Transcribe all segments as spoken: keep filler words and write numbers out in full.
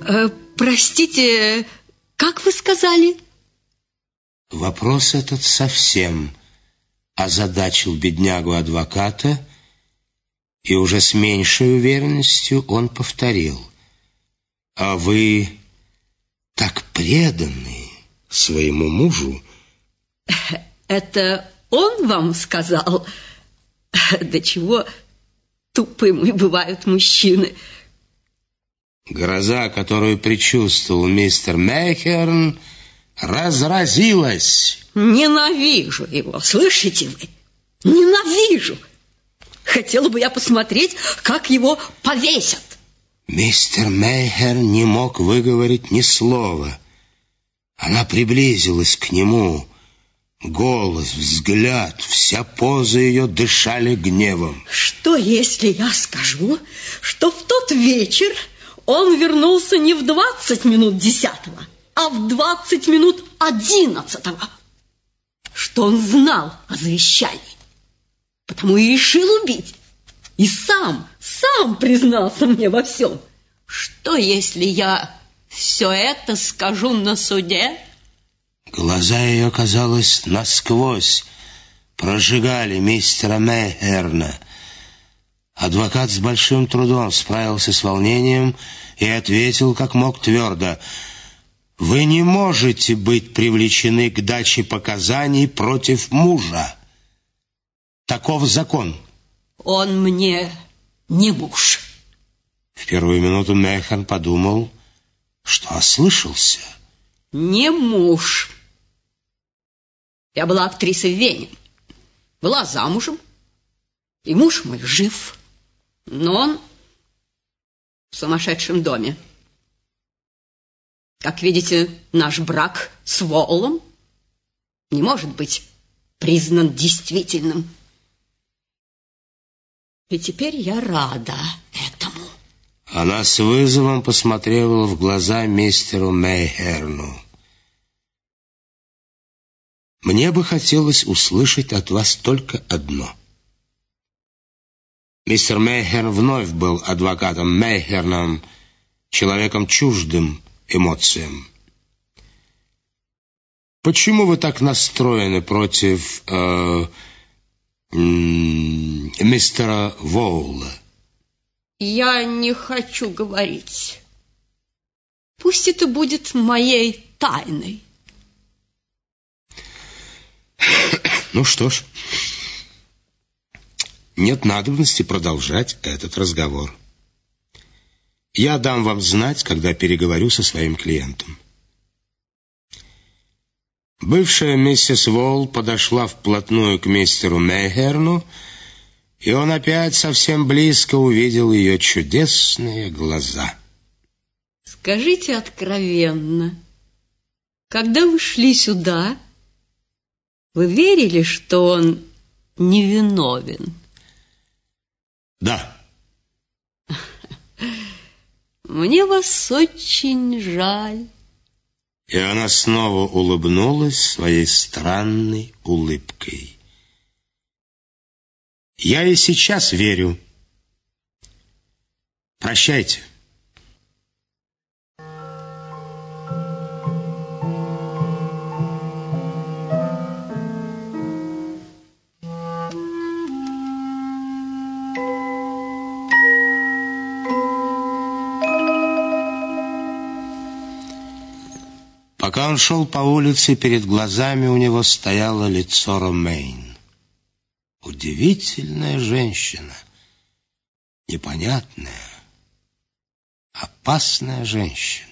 Э, простите, как вы сказали? Вопрос этот совсем озадачил беднягу адвоката, и уже с меньшей уверенностью он повторил: «А вы так преданы своему мужу?» Это он вам сказал? До чего тупыми бывают мужчины. Гроза, которую предчувствовал мистер Мэйхерн, разразилась. Ненавижу его, слышите вы? Ненавижу. Хотела бы я посмотреть, как его повесят. Мистер Мэйхерн не мог выговорить ни слова. Она приблизилась к нему. Голос, взгляд, вся поза ее дышали гневом. Что, если я скажу, что в тот вечер он вернулся не в двадцать минут десятого, а в двадцать минут одиннадцатого? Что он знал о завещании, потому и решил убить. И сам, сам признался мне во всем. Что, если я все это скажу на суде? Глаза ее, казалось, насквозь прожигали мистера Мэйхерна. Адвокат с большим трудом справился с волнением и ответил как мог твердо: «Вы не можете быть привлечены к даче показаний против мужа. Таков закон». Он мне не муж. В первую минуту Мэйхерн подумал, что ослышался. Не муж. Я была актрисой в Вене, была замужем, и муж мой жив, но он в сумасшедшем доме. Как видите, наш брак с Воулом не может быть признан действительным. И теперь я рада этому. Она с вызовом посмотрела в глаза мистеру Мэйхерну. «Мне бы хотелось услышать от вас только одно». Мистер Мэйхерн вновь был адвокатом Мэйхерном, человеком чуждым эмоциям. «Почему вы так настроены против э, мистера Воула?» Я не хочу говорить. Пусть это будет моей тайной. Ну что ж, нет надобности продолжать этот разговор. Я дам вам знать, когда переговорю со своим клиентом. Бывшая миссис Воул подошла вплотную к мистеру Мэйхерну, и он опять совсем близко увидел ее чудесные глаза. Скажите откровенно, когда вы шли сюда, вы верили, что он невиновен? Да. Мне вас очень жаль. И она снова улыбнулась своей странной улыбкой. Я и сейчас верю. Прощайте. Пока он шел по улице, перед глазами у него стояло лицо Ромейн. Удивительная женщина, непонятная, опасная женщина.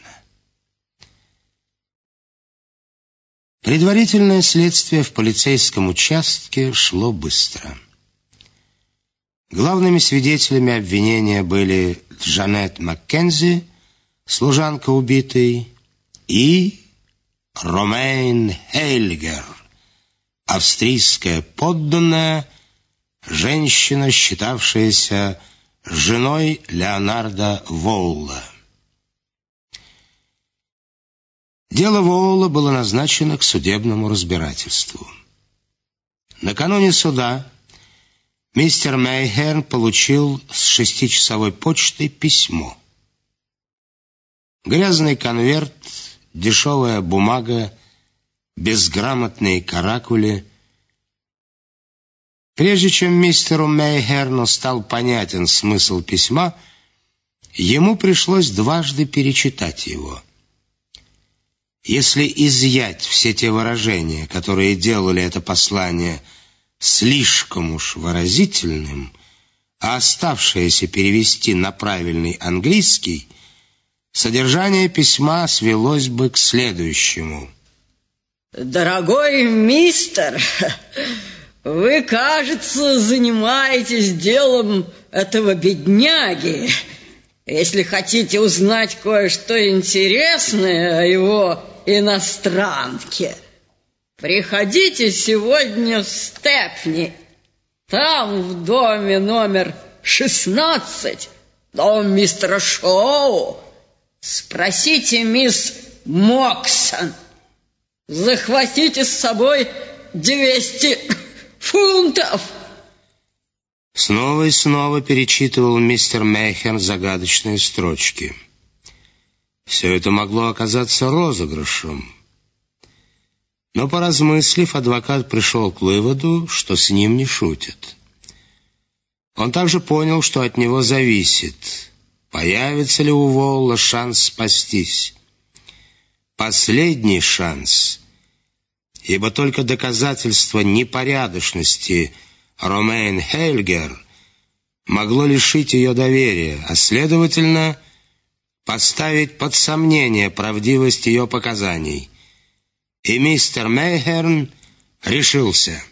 Предварительное следствие в полицейском участке шло быстро. Главными свидетелями обвинения были Джанет Маккензи, служанка убитой, и Ромейн Хейльгер, австрийская подданная, женщина, считавшаяся женой Леонарда Воула. Дело Воула было назначено к судебному разбирательству. Накануне суда мистер Мэйхерн получил с шестичасовой почтой письмо. Грязный конверт, дешевая бумага, безграмотные каракули. Прежде чем мистеру Мейхерну стал понятен смысл письма, ему пришлось дважды перечитать его. Если изъять все те выражения, которые делали это послание слишком уж выразительным, а оставшееся перевести на правильный английский, содержание письма свелось бы к следующему. Дорогой мистер, вы, кажется, занимаетесь делом этого бедняги. Если хотите узнать кое-что интересное о его иностранке, приходите сегодня в Степни. Там, в доме номер шестнадцать, дом мистера Шоу, спросите мисс Моксон. Захватите с собой двести фунтов. Снова и снова перечитывал мистер Мейхерн загадочные строчки. Все это могло оказаться розыгрышем. Но, поразмыслив, адвокат пришел к выводу, что с ним не шутят. Он также понял, что от него зависит, появится ли у Волла шанс спастись. Последний шанс, ибо только доказательство непорядочности Ромейн Хейльгер могло лишить ее доверия, а, следовательно, поставить под сомнение правдивость ее показаний. И мистер Мейхерн решился.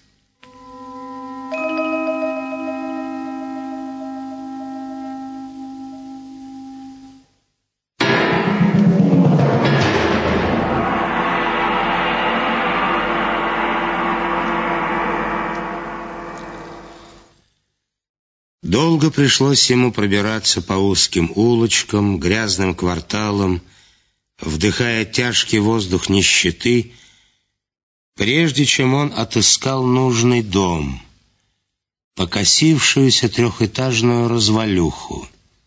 Долго пришлось ему пробираться по узким улочкам, грязным кварталам, вдыхая тяжкий воздух нищеты, прежде чем он отыскал нужный дом, покосившуюся трехэтажную развалюху.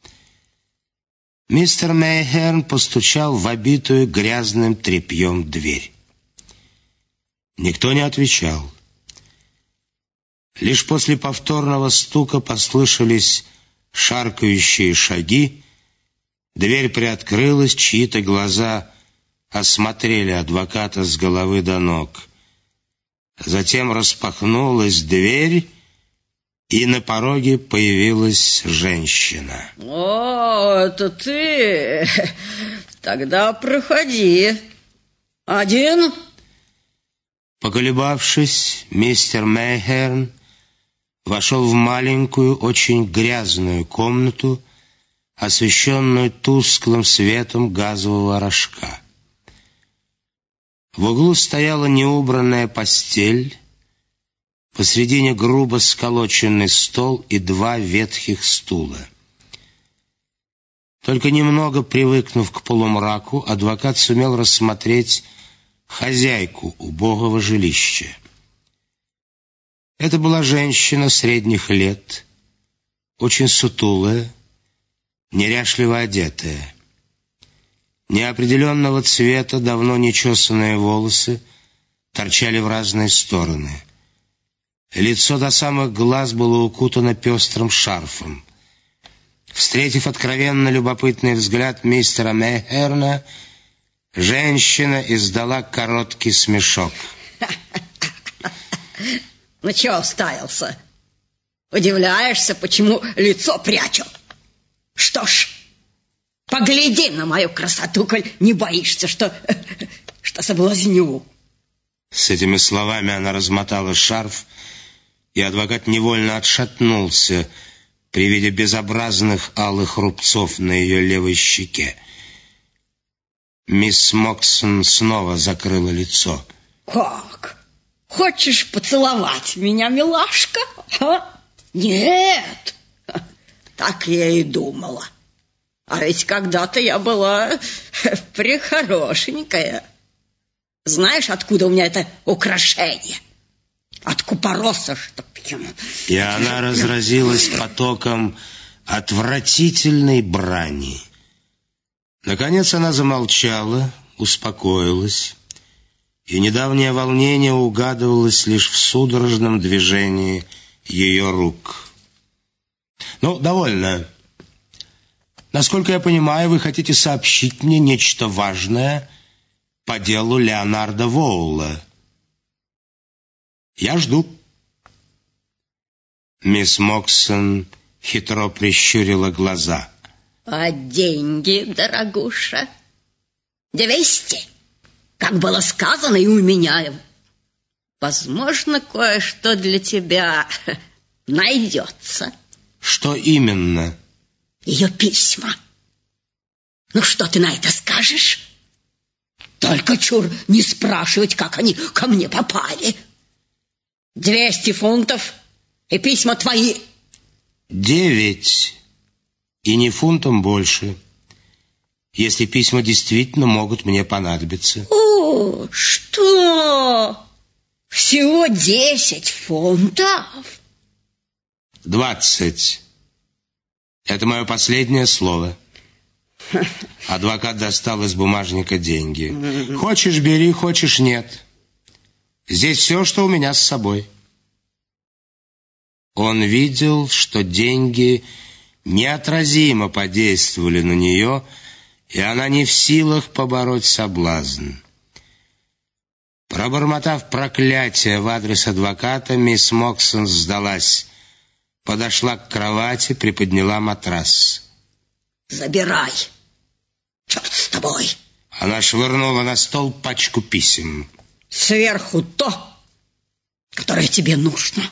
Мистер Мейхерн постучал в обитую грязным тряпьем дверь. Никто не отвечал. Лишь после повторного стука послышались шаркающие шаги, дверь приоткрылась, чьи-то глаза осмотрели адвоката с головы до ног. Затем распахнулась дверь, и на пороге появилась женщина. О, это ты? Тогда проходи. Один? Поколебавшись, мистер Мейхерн вошел в маленькую, очень грязную комнату, освещенную тусклым светом газового рожка. В углу стояла неубранная постель, посредине грубо сколоченный стол и два ветхих стула. Только немного привыкнув к полумраку, адвокат сумел рассмотреть хозяйку убогого жилища. Это была женщина средних лет, очень сутулая, неряшливо одетая. Неопределенного цвета, давно нечесанные волосы торчали в разные стороны. Лицо до самых глаз было укутано пестрым шарфом. Встретив откровенно любопытный взгляд мистера Мейхерна, женщина издала короткий смешок. Ну чего уставился? Удивляешься, почему лицо прячу? Что ж, погляди на мою красоту, коль не боишься, что, что соблазню. С этими словами она размотала шарф, и адвокат невольно отшатнулся при виде безобразных алых рубцов на ее левой щеке. Мисс Моксон снова закрыла лицо. Как? Хочешь поцеловать меня, милашка? А? Нет, так я и думала. А ведь когда-то я была прехорошенькая. Знаешь, откуда у меня это украшение? От купороса, чтоб ему... И она разразилась потоком отвратительной брани. Наконец она замолчала, успокоилась, и недавнее волнение угадывалось лишь в судорожном движении ее рук. «Ну, довольно. Насколько я понимаю, вы хотите сообщить мне нечто важное по делу Леонарда Воула. Я жду». Мисс Моксон хитро прищурила глаза. «А деньги, дорогуша? Двести, как было сказано и у меня. Возможно, кое-что для тебя найдется». «Что именно?» «Ее письма. Ну, что ты на это скажешь? Только чур не спрашивать, как они ко мне попали. Двести фунтов и письма твои». «Девять. И не фунтом больше, если письма действительно могут мне понадобиться». «О, что? Всего десять фунтов?» «Двадцать. Это мое последнее слово». Адвокат достал из бумажника деньги. «Хочешь, бери, хочешь, нет. Здесь все, что у меня с собой». Он видел, что деньги неотразимо подействовали на нее, и она не в силах побороть соблазн. Пробормотав проклятие в адрес адвоката, мисс Моксон сдалась, подошла к кровати, приподняла матрас. «Забирай! Черт с тобой!» Она швырнула на стол пачку писем. «Сверху то, которое тебе нужно».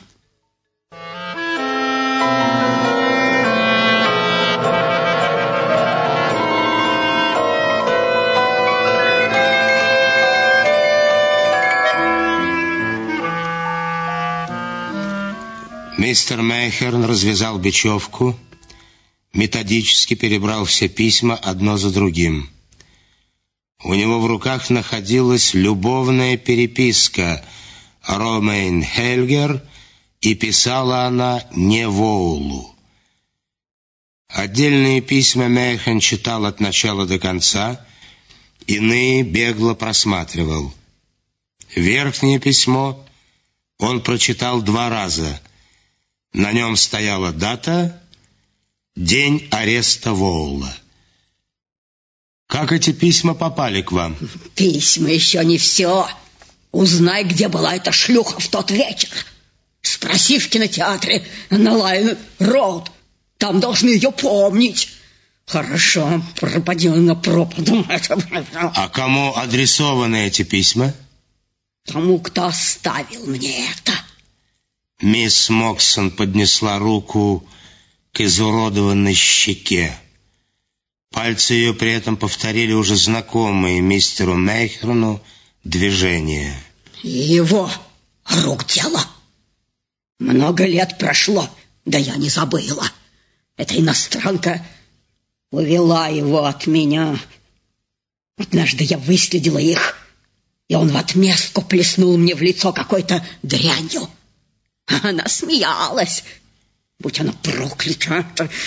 Мистер Мейхерн развязал бечевку, методически перебрал все письма одно за другим. У него в руках находилась любовная переписка Ромейн Хельгер, и писала она не Воулу. Отдельные письма Мейхерн читал от начала до конца, иные бегло просматривал. Верхнее письмо он прочитал два раза. На нем стояла дата, день ареста Воула. «Как эти письма попали к вам?» «Письма еще не все. Узнай, где была эта шлюха в тот вечер. Спроси в кинотеатре на Лайн-Роуд. Там должны ее помнить. Хорошо, пропади на пропаду». «А кому адресованы эти письма?» «Тому, кто оставил мне это». Мисс Моксон поднесла руку к изуродованной щеке. Пальцы ее при этом повторили уже знакомые мистеру Мейхерну движения. «Его рук дело. Много лет прошло, да я не забыла. Эта иностранка увела его от меня. Однажды я выследила их, и он в отместку плеснул мне в лицо какой-то дрянью. Она смеялась. Будь она проклята.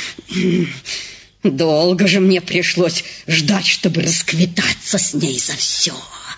Долго же мне пришлось ждать, чтобы расквитаться с ней за все.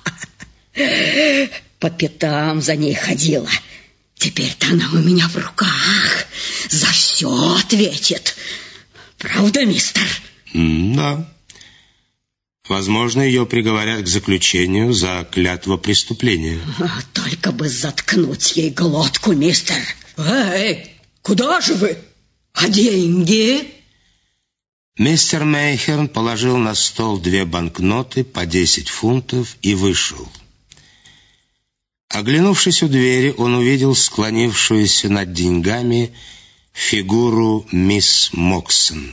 По пятам за ней ходила. Теперь-то она у меня в руках. За все ответит. Правда, мистер?» «Да. Возможно, ее приговорят к заключению за клятвопреступление». «Только бы заткнуть ей глотку, мистер». «Эй, куда же вы? А деньги?» Мистер Мейхерн положил на стол две банкноты по десять фунтов и вышел. Оглянувшись у двери, он увидел склонившуюся над деньгами фигуру мисс Моксон.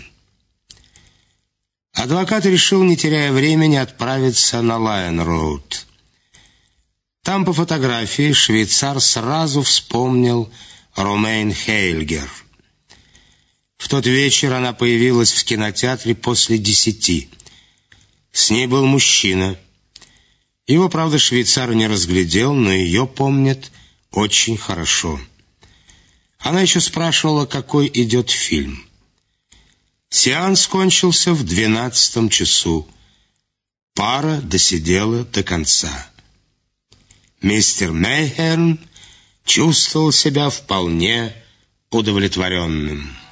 Адвокат решил, не теряя времени, отправиться на Лайн-Роуд. Там по фотографии швейцар сразу вспомнил Ромейн Хейльгер. В тот вечер она появилась в кинотеатре после десяти. С ней был мужчина. Его, правда, швейцар не разглядел, но ее помнят очень хорошо. Она еще спрашивала, какой идет фильм. Сеанс кончился в двенадцатом часу. Пара досидела до конца. Мистер Мейхерн чувствовал себя вполне удовлетворенным.